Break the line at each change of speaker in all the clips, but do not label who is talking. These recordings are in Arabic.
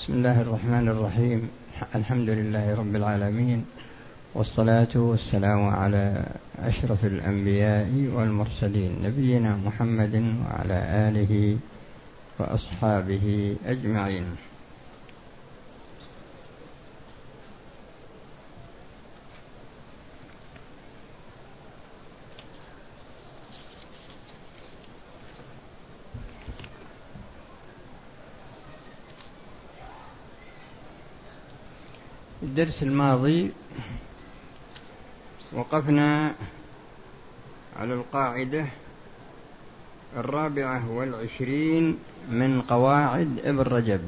بسم الله الرحمن الرحيم. الحمد لله رب العالمين، والصلاة والسلام على أشرف الأنبياء والمرسلين نبينا محمد وعلى آله وأصحابه أجمعين. الدرس الماضي وقفنا على القاعدة 24 من قواعد ابن رجب.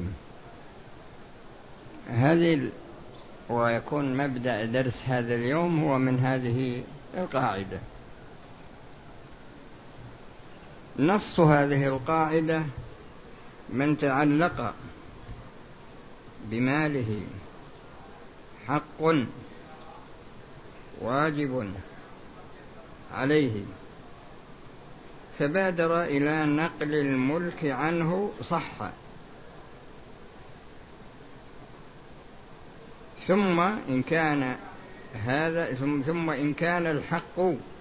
ويكون مبدأ درس هذا اليوم هو من هذه القاعدة. نص هذه القاعدة: من تعلق بماله حق واجب عليه فبادر إلى نقل الملك عنه صح، ثم إن كان الحق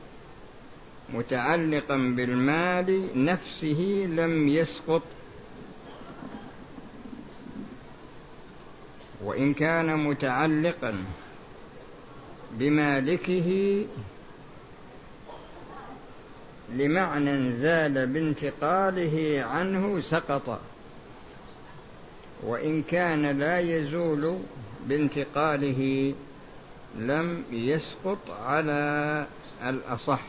متعلقا بالمال نفسه لم يسقط، وإن كان متعلقا بمالكه لمعنى زال بانتقاله عنه سقط، وإن كان لا يزول بانتقاله لم يسقط على الأصح.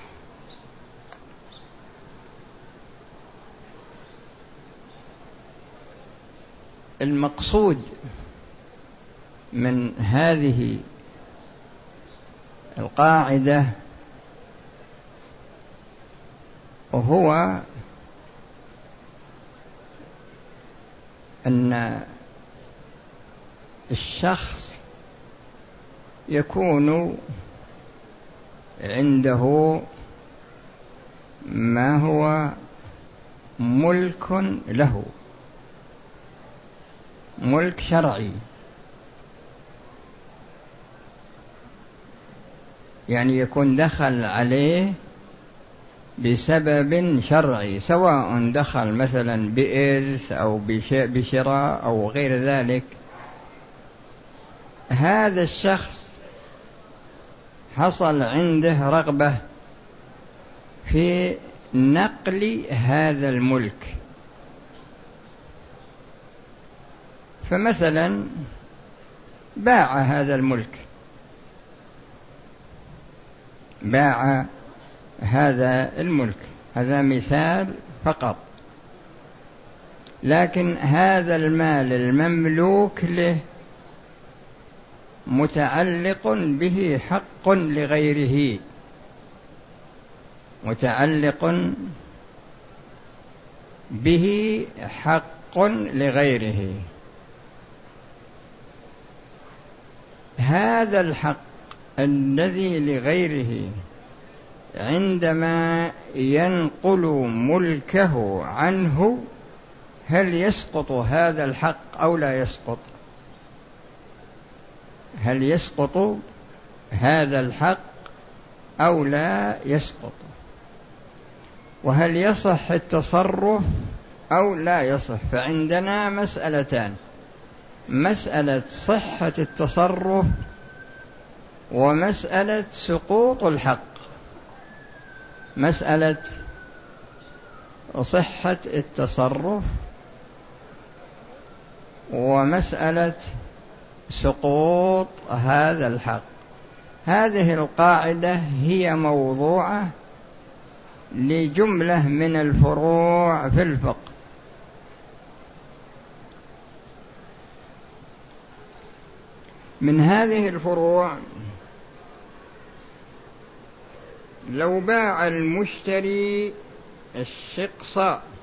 المقصود من هذه القاعدة وهو أن الشخص يكون عنده ما هو ملك له، ملك شرعي، يعني يكون دخل عليه بسبب شرعي، سواء دخل مثلا بإرث أو بشراء أو غير ذلك. هذا الشخص حصل عنده رغبة في نقل هذا الملك، فمثلا باع هذا الملك، باع هذا الملك، هذا مثال فقط، لكن هذا المال المملوك له متعلق به حق لغيره، متعلق به حق لغيره. هذا الحق الذي لغيره عندما ينقل ملكه عنه هل يسقط هذا الحق أو لا يسقط؟ هل يسقط هذا الحق أو لا يسقط؟ وهل يصح التصرف أو لا يصح؟ فعندنا مسألتان: مسألة صحة التصرف ومسألة سقوط الحق. مسألة صحة التصرف ومسألة سقوط هذا الحق. هذه القاعدة هي موضوعة لجملة من الفروع في الفقه. من هذه الفروع: لو باع المشتري الشقص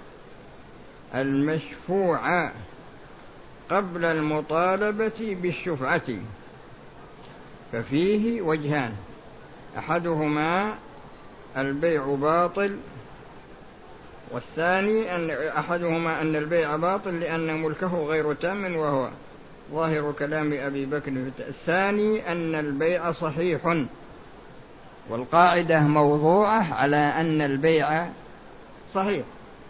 المشفوع قبل المطالبة بالشفعة ففيه وجهان: أحدهما البيع باطل، والثاني أحدهما أن البيع باطل لأن ملكه غير تام وهو ظاهر كلام أبي بكر الثاني أن البيع صحيح، والقاعدة موضوعة على أن البيع صحيح،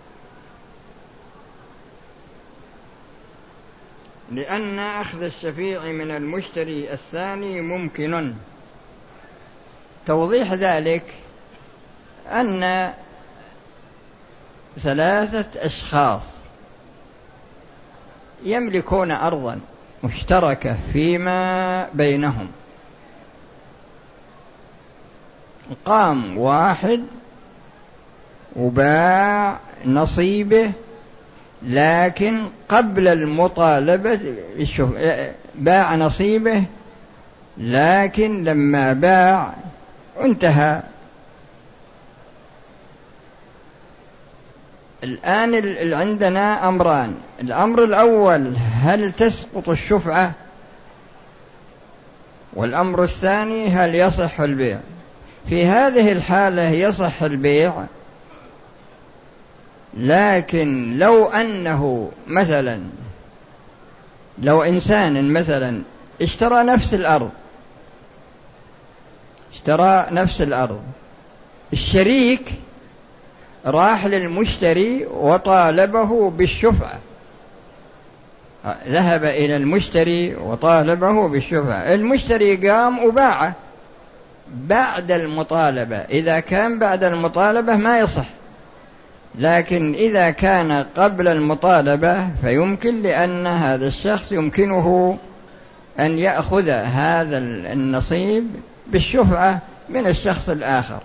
لأن أخذ الشفيع من المشتري الثاني ممكن. توضيح ذلك أن 3 أشخاص يملكون أرضا مشتركة فيما بينهم، قام واحد وباع نصيبه، لكن قبل المطالبة باع نصيبه، لكن لما باع انتهى. الآن عندنا أمران: الأمر الأول هل تسقط الشفعة، والأمر الثاني هل يصح البيع. في هذه الحالة يصح البيع، لكن لو أنه مثلا لو إنسان مثلا اشترى نفس الأرض، الشريك راح للمشتري وطالبه بالشفعة، ذهب إلى المشتري وطالبه بالشفعة، المشتري قام وباعه بعد المطالبة. إذا كان بعد المطالبة ما يصح، لكن إذا كان قبل المطالبة فيمكن، لأن هذا الشخص يمكنه أن يأخذ هذا النصيب بالشفعة من الشخص الآخر.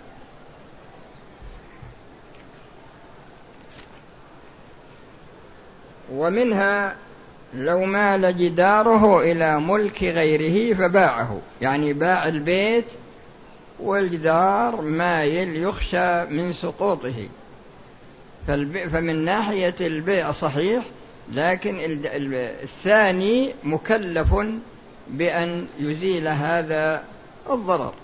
ومنها لو مال جداره إلى ملك غيره فباعه، يعني باع البيت والجدار مايل يخشى من سقوطه، فمن ناحية البيع صحيح، لكن الثاني مكلف بأن يزيل هذا الضرر.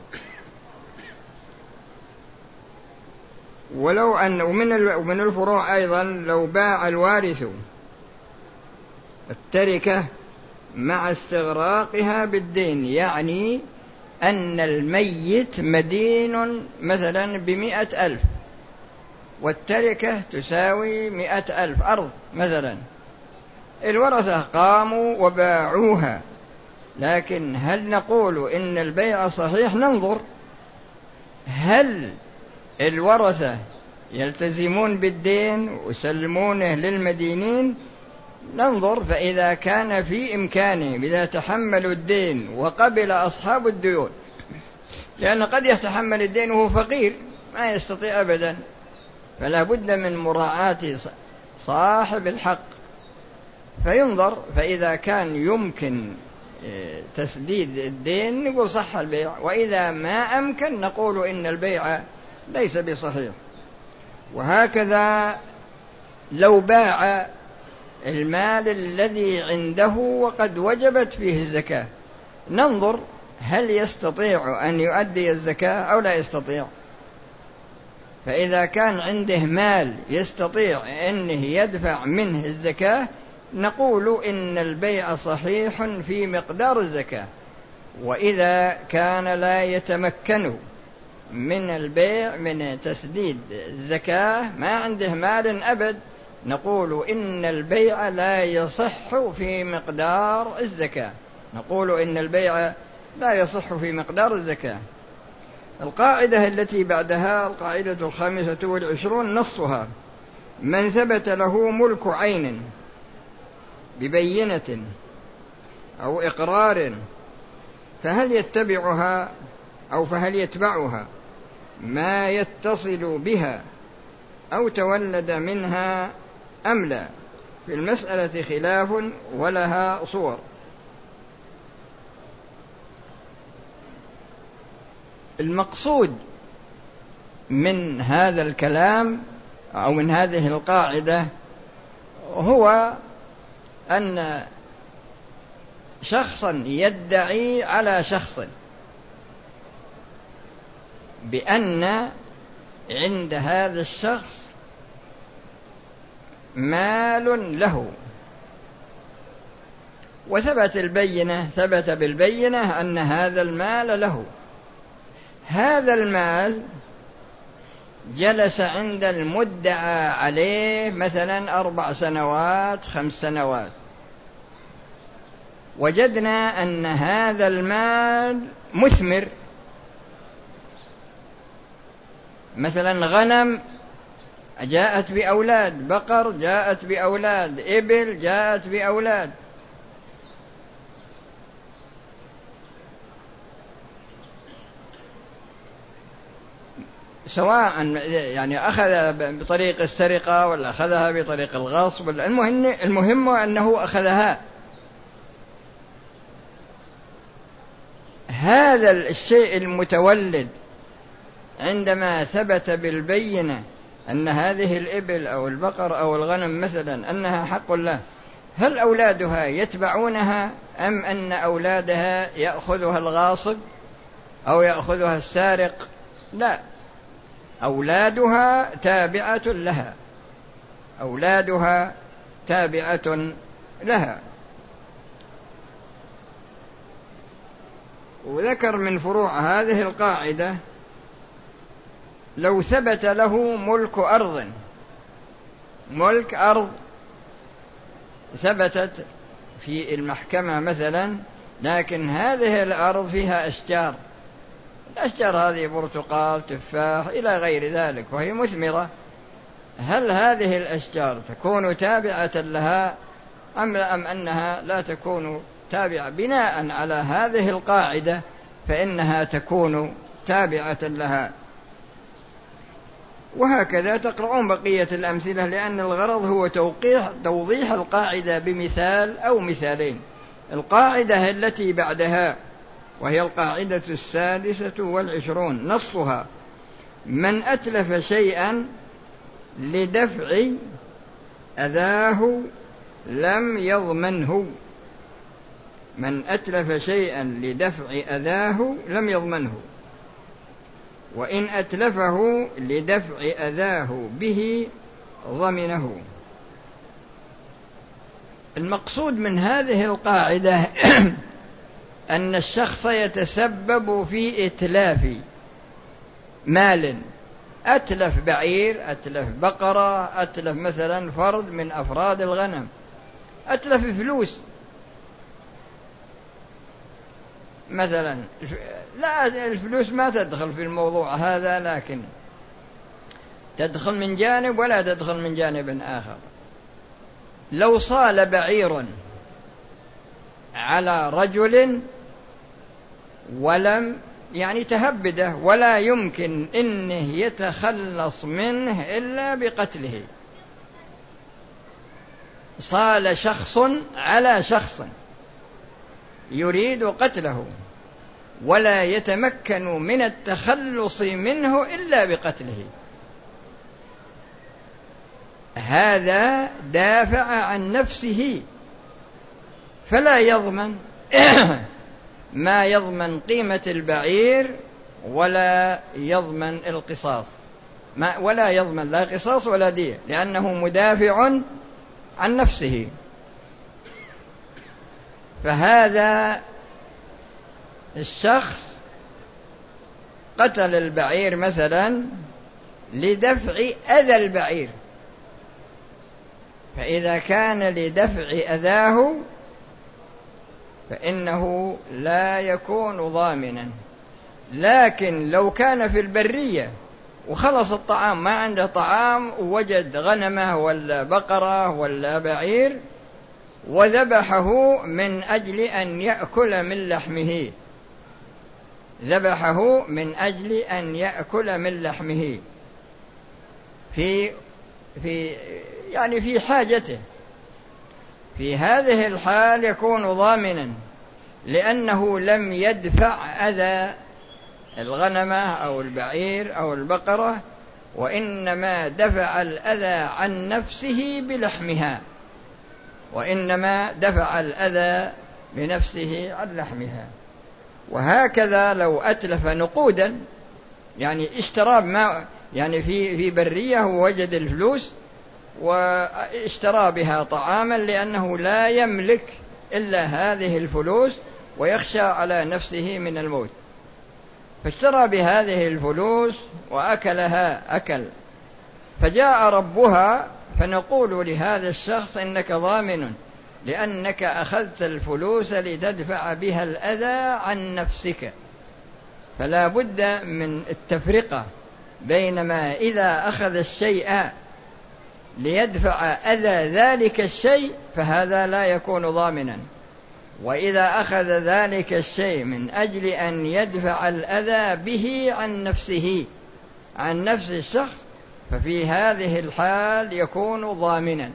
ولو أن ومن الفروع أيضا لو باع الوارث التركة مع استغراقها بالدين، يعني أن الميت مدين مثلا ب100,000 والتركة تساوي 100,000 أرض مثلا، الورثة قاموا وباعوها، لكن هل نقول إن البيع صحيح؟ ننظر هل الورثة يلتزمون بالدين ويسلمونه للمدينين، ننظر، فإذا كان في إمكانه إذا تحملوا الدين وقبل أصحاب الديون، لأن قد يتحمل الدين وهو فقير ما يستطيع أبدا، فلا بد من مراعاة صاحب الحق، فينظر، فإذا كان يمكن تسديد الدين نقول صح البيع، وإذا ما أمكن نقول إن البيع ليس بصحيح. وهكذا لو باع المال الذي عنده وقد وجبت فيه الزكاة، ننظر هل يستطيع أن يؤدي الزكاة أو لا يستطيع. فإذا كان عنده مال يستطيع أنه يدفع منه الزكاة نقول إن البيع صحيح في مقدار الزكاة. وإذا كان لا يتمكن من البيع من تسديد الزكاة، ما عنده مال أبد، نقول إن البيع لا يصح في مقدار الزكاة، نقول إن البيع لا يصح في مقدار الزكاة. القاعدة التي بعدها القاعدة 25 نصها: من ثبت له ملك عين ببينة أو إقرار فهل يتبعها ما يتصل بها أو تولد منها أم لا؟ في المسألة خلاف ولها صور. المقصود من هذا الكلام أو من هذه القاعدة هو أن شخصا يدعي على شخص بأن عند هذا الشخص مال له، ثبت بالبينة أن هذا المال له. هذا المال جلس عند المدعى عليه مثلا 4 سنوات 5 سنوات، وجدنا أن هذا المال مثمر، مثلا غنم جاءت بأولاد، بقر جاءت بأولاد، إبل جاءت بأولاد، سواء يعني أخذ بطريق السرقة ولا أخذها بطريق الغصب، المهم أنه أخذها. هذا الشيء المتولد عندما ثبت بالبينة أن هذه الإبل أو البقر أو الغنم مثلا أنها حق الله، هل أولادها يتبعونها أم أن أولادها يأخذها الغاصب أو يأخذها السارق؟ لا، أولادها تابعة لها، أولادها تابعة لها. وذكر من فروع هذه القاعدة: لو ثبت له ملك أرض ثبتت في المحكمة مثلا، لكن هذه الأرض فيها أشجار، الأشجار هذه برتقال تفاح إلى غير ذلك وهي مثمرة، هل هذه الأشجار تكون تابعة لها أم أنها لا تكون تابعة؟ بناء على هذه القاعدة فإنها تكون تابعة لها. وهكذا تقرؤون بقية الأمثلة، لأن الغرض هو توضيح القاعدة بمثال أو مثالين. القاعدة التي بعدها وهي القاعدة 26 نصها: من أتلف شيئا لدفع أذاه لم يضمنه. من أتلف شيئا لدفع أذاه لم يضمنه، وإن أتلفه لدفع أذاه به ضمنه. المقصود من هذه القاعدة أن الشخص يتسبب في إتلاف مال، أتلف بعير، أتلف بقرة، أتلف مثلا فرد من أفراد الغنم، أتلف فلوس مثلا. لا، الفلوس ما تدخل في الموضوع هذا، لكن تدخل من جانب ولا تدخل من جانب آخر. لو صال بعير على رجل ولم تهبده ولا يمكن إنه يتخلص منه إلا بقتله، صال شخص على شخص يريد قتله ولا يتمكن من التخلص منه إلا بقتله، هذا دافع عن نفسه فلا يضمن ما يضمن قيمة البعير ولا يضمن القصاص، ولا يضمن لا قصاص ولا دية، لأنه مدافع عن نفسه. فهذا الشخص قتل البعير مثلا لدفع أذى البعير، فإذا كان لدفع أذاه فإنه لا يكون ضامنا. لكن لو كان في البرية وخلص الطعام، ما عنده طعام، ووجد غنمه ولا بقرة ولا بعير وذبحه من أجل أن يأكل من لحمه، ذبحه من أجل أن يأكل من لحمه في حاجته، في هذه الحال يكون ضامنا، لأنه لم يدفع أذى الغنمة أو البعير أو البقرة، وإنما دفع الأذى عن نفسه بلحمها، وإنما دفع الأذى بنفسه عن لحمها. وهكذا لو أتلف نقودا، اشترى ما في برية ووجد الفلوس واشترى بها طعاما، لأنه لا يملك إلا هذه الفلوس ويخشى على نفسه من الموت، فاشترى بهذه الفلوس وأكلها أكل، فجاء ربها فنقول لهذا الشخص إنك ضامن لأنك أخذت الفلوس لتدفع بها الأذى عن نفسك. فلا بد من التفرقة بين ما إذا أخذ الشيء ليدفع أذى ذلك الشيء فهذا لا يكون ضامنا، وإذا أخذ ذلك الشيء من أجل أن يدفع الأذى به عن نفسه عن نفس الشخص ففي هذه الحال يكون ضامنا.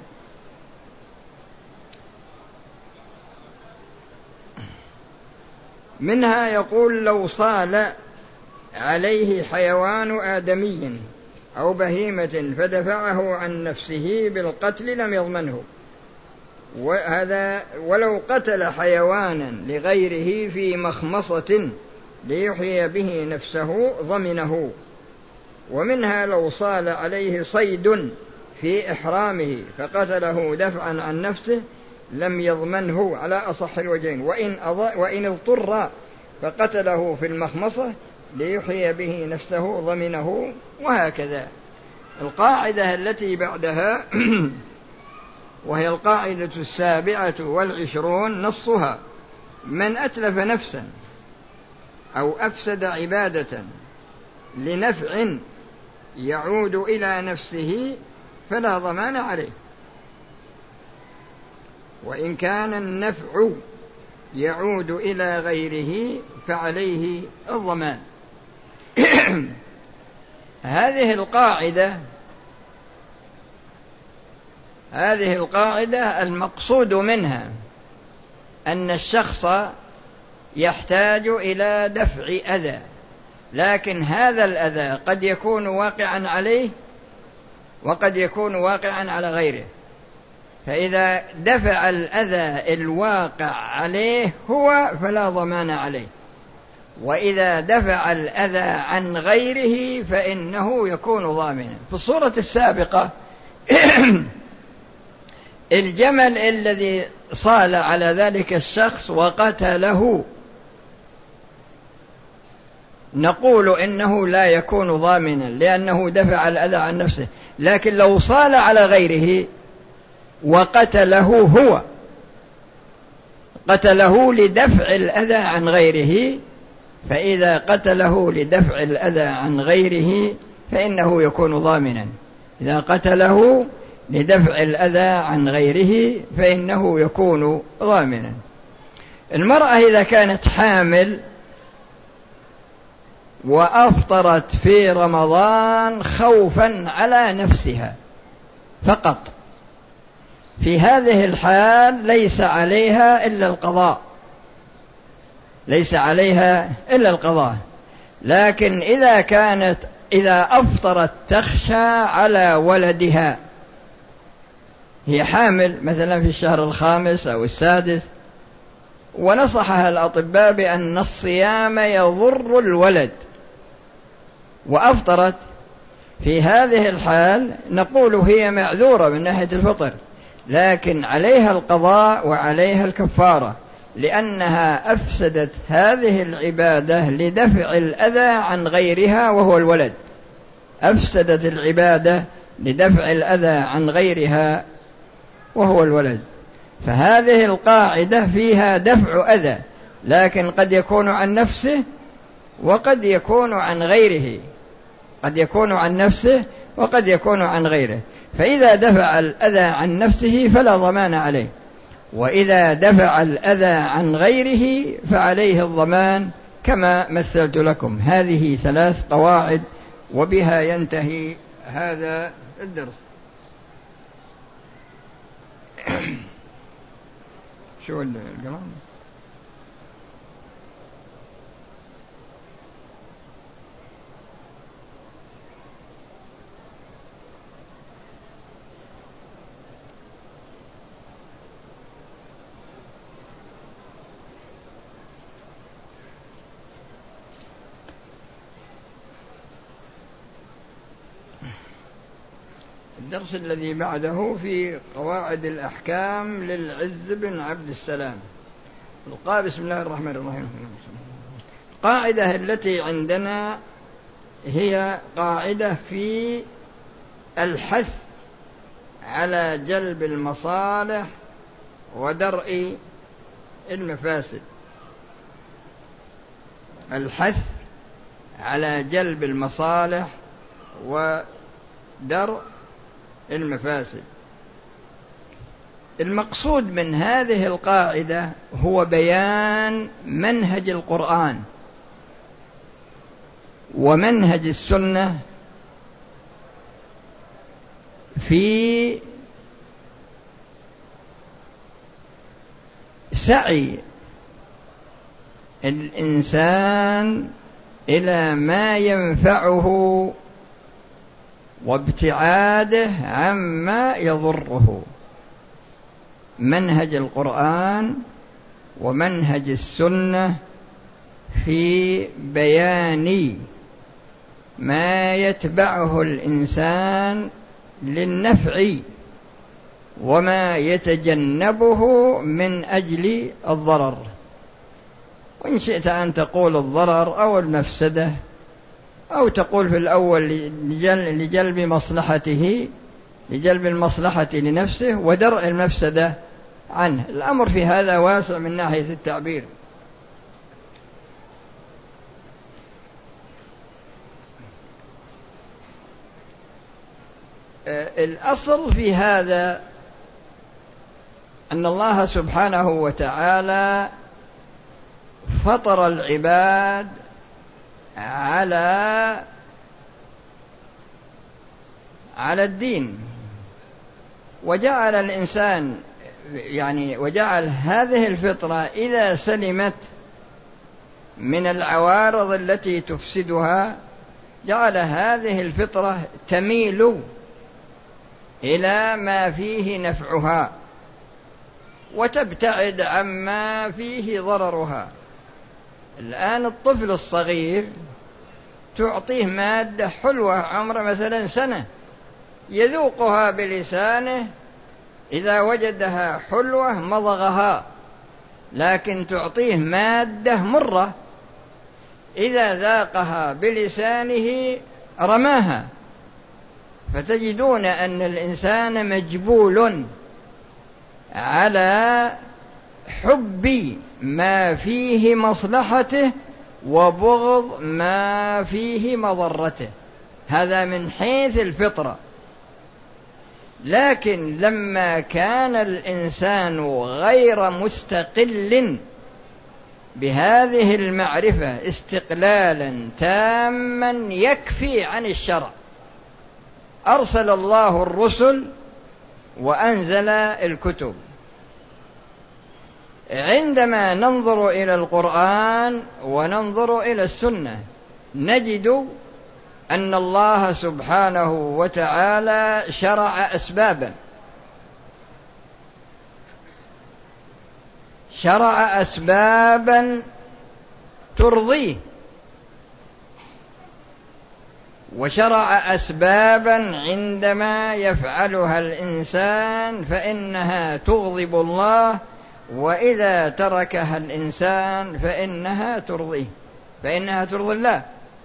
منها يقول لو صال عليه حيوان آدمي أو بهيمة فدفعه عن نفسه بالقتل لم يضمنه، وهذا ولو قتل حيوانا لغيره في مخمصة ليحيي به نفسه ضمنه. ومنها لو صال عليه صيد في إحرامه فقتله دفعا عن نفسه لم يضمنه على أصح الوجهين، وإن اضطر فقتله في المخمصة ليحيي به نفسه ضمنه. وهكذا القاعدة التي بعدها وهي القاعدة 27 نصها: من أتلف نفسا أو أفسد عبادة لنفع يعود إلى نفسه فلا ضمان عليه، وإن كان النفع يعود إلى غيره فعليه الضمان. هذه القاعدة المقصود منها أن الشخص يحتاج إلى دفع أذى، لكن هذا الأذى قد يكون واقعا عليه وقد يكون واقعا على غيره، فإذا دفع الأذى الواقع عليه هو فلا ضمان عليه، وإذا دفع الأذى عن غيره فإنه يكون ضامنا. في الصورة السابقة الجمل الذي صال على ذلك الشخص وقتله نقول إنه لا يكون ضامنا لأنه دفع الأذى عن نفسه، لكن لو صال على غيره وقتله هو قتله لدفع الأذى عن غيره، فإذا قتله لدفع الأذى عن غيره فإنه يكون ضامنا. إذا قتله لدفع الأذى عن غيره فإنه يكون ضامنا. المرأة إذا كانت حامل وأفطرت في رمضان خوفا على نفسها فقط، في هذه الحال ليس عليها إلا القضاء. لكن إذا أفطرت تخشى على ولدها، هي حامل مثلا في الشهر 5 أو 6 ونصحها الأطباء بأن الصيام يضر الولد وأفطرت، في هذه الحال نقول هي معذورة من ناحية الفطر، لكن عليها القضاء وعليها الكفارة، لأنها أفسدت هذه العبادة لدفع الأذى عن غيرها وهو الولد، أفسدت العبادة لدفع الأذى عن غيرها وهو الولد. فهذه القاعدة فيها دفع أذى، لكن قد يكون عن نفسه وقد يكون عن غيره، قد يكون عن نفسه وقد يكون عن غيره. فإذا دفع الأذى عن نفسه فلا ضمان عليه، وإذا دفع الأذى عن غيره فعليه الضمان كما مثلت لكم. هذه 3 قواعد وبها ينتهي هذا الدرس. شو القلم؟ الدرس الذي بعده في قواعد الأحكام للعز بن عبد السلام. بسم الله الرحمن الرحيم. القاعدة التي عندنا هي قاعدة في الحث على جلب المصالح ودرء المفاسد. الحث على جلب المصالح ودرء المفاسد. المقصود من هذه القاعدة هو بيان منهج القرآن ومنهج السنة في سعي الإنسان إلى ما ينفعه وابتعاده عما يضره. منهج القرآن ومنهج السنة في بيان ما يتبعه الإنسان للنفع وما يتجنبه من أجل الضرر، وإن شئت أن تقول الضرر أو المفسدة، أو تقول في الأول لجلب مصلحته، لجلب المصلحة لنفسه ودرء المفسدة عنه. الأمر في هذا واسع من ناحية التعبير. الأصل في هذا أن الله سبحانه وتعالى فطر العباد على الدين، وجعل الإنسان وجعل هذه الفطرة إذا سلمت من العوارض التي تفسدها، جعل هذه الفطرة تميل إلى ما فيه نفعها وتبتعد عما فيه ضررها. الآن الطفل الصغير تعطيه مادة حلوة عمره مثلا سنة، يذوقها بلسانه، إذا وجدها حلوة مضغها، لكن تعطيه مادة مرة، إذا ذاقها بلسانه رماها. فتجدون أن الإنسان مجبول على حب ما فيه مصلحته وبغض ما فيه مضرته، هذا من حيث الفطرة. لكن لما كان الإنسان غير مستقل بهذه المعرفة استقلالا تاما يكفي عن الشرع، أرسل الله الرسل وأنزل الكتب. عندما ننظر إلى القرآن وننظر إلى السنة نجد أن الله سبحانه وتعالى شرع أسبابا ترضيه، وشرع أسبابا عندما يفعلها الإنسان فإنها تغضب الله، وإذا تركها الإنسان فإنها ترضي الله.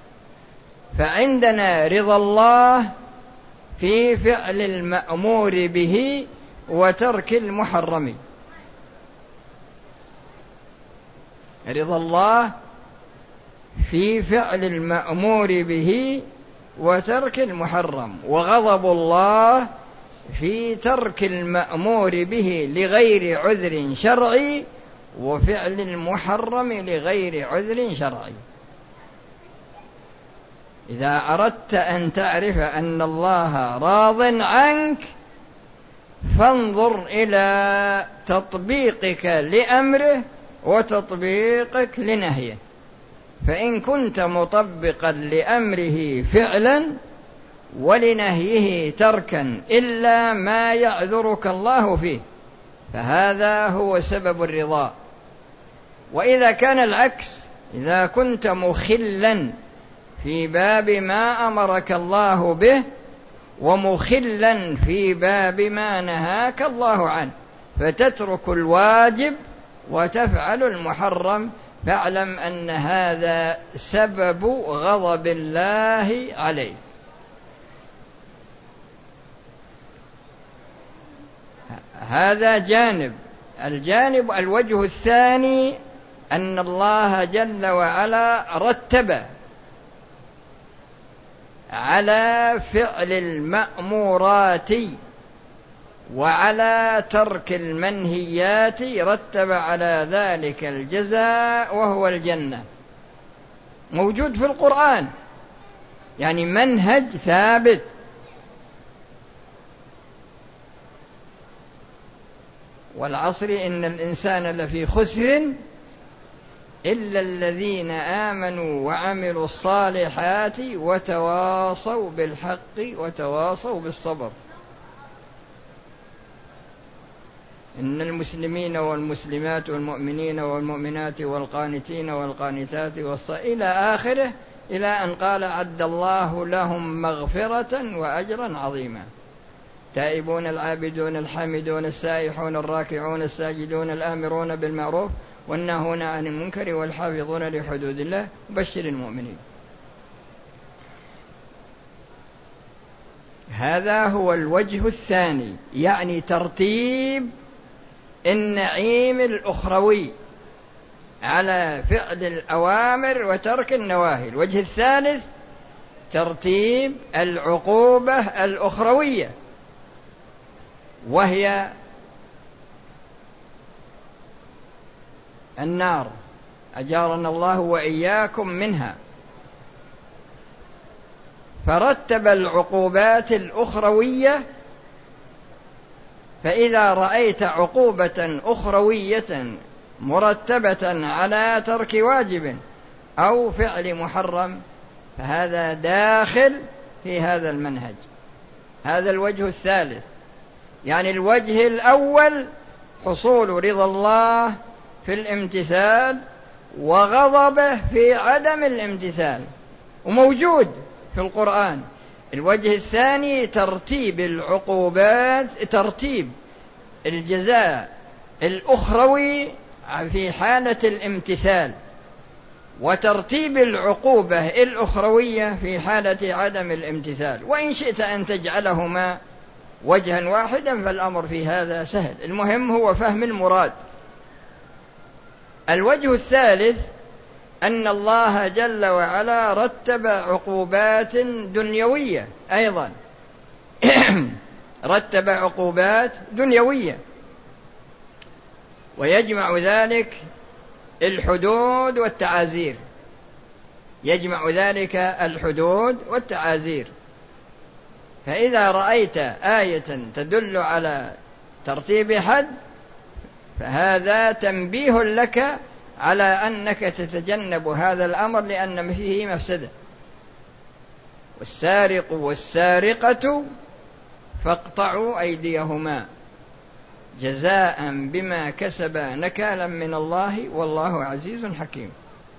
فعندنا رضا الله في فعل المأمور به وترك المحرم. رضا الله في فعل المأمور به وترك المحرم، وغضب الله في ترك المأمور به لغير عذر شرعي وفعل المحرم لغير عذر شرعي. إذا أردت أن تعرف أن الله راض عنك فانظر إلى تطبيقك لأمره وتطبيقك لنهيه. فإن كنت مطبقا لأمره فعلا ولنهيه تركا إلا ما يعذرك الله فيه فهذا هو سبب الرضا. وإذا كان العكس، إذا كنت مخلا في باب ما أمرك الله به ومخلا في باب ما نهاك الله عنه، فتترك الواجب وتفعل المحرم، فاعلم أن هذا سبب غضب الله عليه. هذا جانب. الوجه الثاني أن الله جل وعلا رتب على فعل المأمورات وعلى ترك المنهيات، رتب على ذلك الجزاء وهو الجنة، موجود في القرآن، يعني منهج ثابت. والعصر إن الإنسان لفي خسر إلا الذين آمنوا وعملوا الصالحات وتواصوا بالحق وتواصوا بالصبر. إن المسلمين والمسلمات والمؤمنين والمؤمنات والقانتين والقانتات إلى آخره، إلى أن قال عد الله لهم مغفرة وأجرا عظيما. تائبون العابدون الحامدون السائحون الراكعون الساجدون الآمرون بالمعروف والناهون عن المنكر والحافظون لحدود الله بشر المؤمنين. هذا هو الوجه الثاني، يعني ترتيب النعيم الأخروي على فعل الأوامر وترك النواهي. الوجه الثالث ترتيب العقوبة الأخروية، وهي النار، أجارنا الله وإياكم منها. فرتب العقوبات الأخروية، فإذا رأيت عقوبة أخروية مرتبة على ترك واجب أو فعل محرم فهذا داخل في هذا المنهج. هذا الوجه الثالث. يعني الوجه الأول حصول رضا الله في الامتثال وغضبه في عدم الامتثال، وموجود في القرآن. الوجه الثاني ترتيب العقوبات، ترتيب الجزاء الأخروي في حالة الامتثال، وترتيب العقوبة الأخروية في حالة عدم الامتثال. وإن شئت أن تجعلهما وجها واحدا فالأمر في هذا سهل، المهم هو فهم المراد. الوجه الثالث أن الله جل وعلا رتب عقوبات دنيوية أيضا رتب عقوبات دنيوية، ويجمع ذلك الحدود والتعازير، يجمع ذلك الحدود والتعازير. فإذا رأيت آية تدل على ترتيب حد فهذا تنبيه لك على أنك تتجنب هذا الأمر لأن فيه مفسدة. والسارق والسارقة فاقطعوا أيديهما جزاء بما كسبا نكالا من الله والله عزيز حكيم.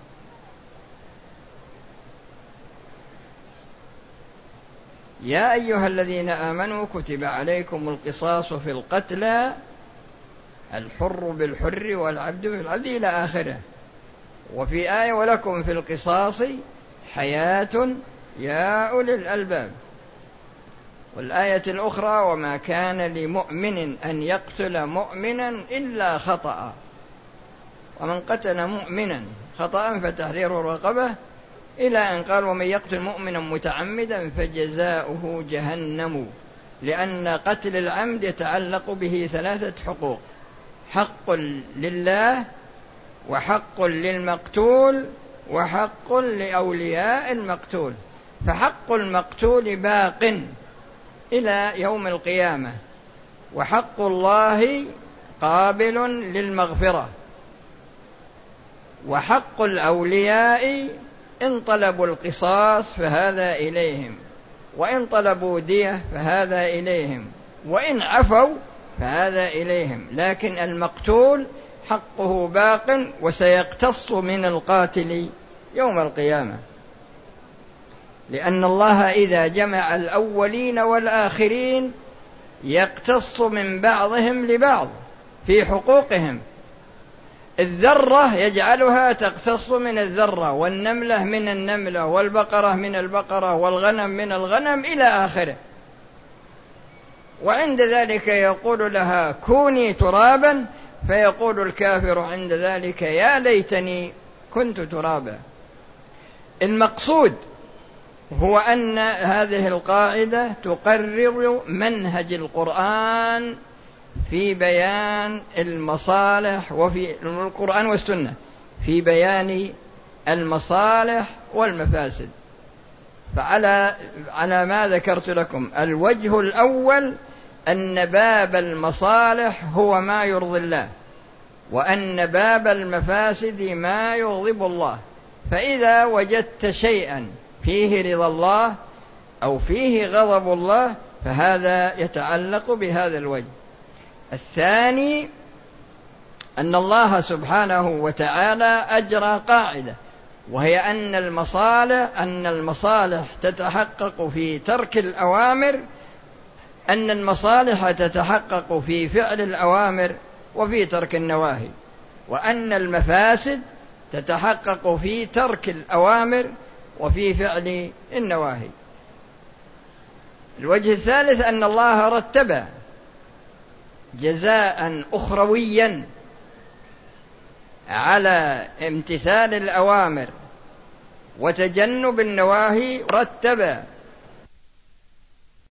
يا أيها الذين آمنوا كتب عليكم القصاص في القتلى الحر بالحر والعبد بالعبد إلى آخره. وفي آية ولكم في القصاص حياة يا أولي الألباب. والآية الأخرى وما كان لمؤمن أن يقتل مؤمنا إلا خطأ، ومن قتل مؤمنا خطأ فتحرير رقبة، إلى أن قال ومن يقتل مؤمنا متعمدا فجزاؤه جهنم، لأن قتل العمد يتعلق به ثلاثة حقوق: حق لله وحق للمقتول وحق لأولياء المقتول. فحق المقتول باق إلى يوم القيامة، وحق الله قابل للمغفرة، وحق الأولياء إن طلبوا القصاص فهذا إليهم، وإن طلبوا دية فهذا إليهم، وإن عفوا فهذا إليهم. لكن المقتول حقه باق وسيقتص من القاتل يوم القيامة. لأن الله إذا جمع الأولين والآخرين يقتص من بعضهم لبعض في حقوقهم. الذرة يجعلها تقتص من الذرة، والنملة من النملة، والبقرة من البقرة، والغنم من الغنم إلى آخره. وعند ذلك يقول لها كوني ترابا، فيقول الكافر عند ذلك يا ليتني كنت ترابا. المقصود هو أن هذه القاعدة تقرر منهج القرآن في بيان المصالح، وفي القرآن والسنة في بيان المصالح والمفاسد. فعلى ما ذكرت لكم، الوجه الأول أن باب المصالح هو ما يرضي الله، وأن باب المفاسد ما يغضب الله. فإذا وجدت شيئا فيه رضا الله أو فيه غضب الله فهذا يتعلق بهذا الوجه. الثاني أن الله سبحانه وتعالى أجرى قاعدة، وهي أن المصالح تتحقق في ترك الأوامر، أن المصالح تتحقق في فعل الأوامر وفي ترك النواهي، وأن المفاسد تتحقق في ترك الأوامر وفي فعل النواهي. الوجه الثالث أن الله رتب جزاء أخرويا على امتثال الأوامر وتجنب النواهي، رتب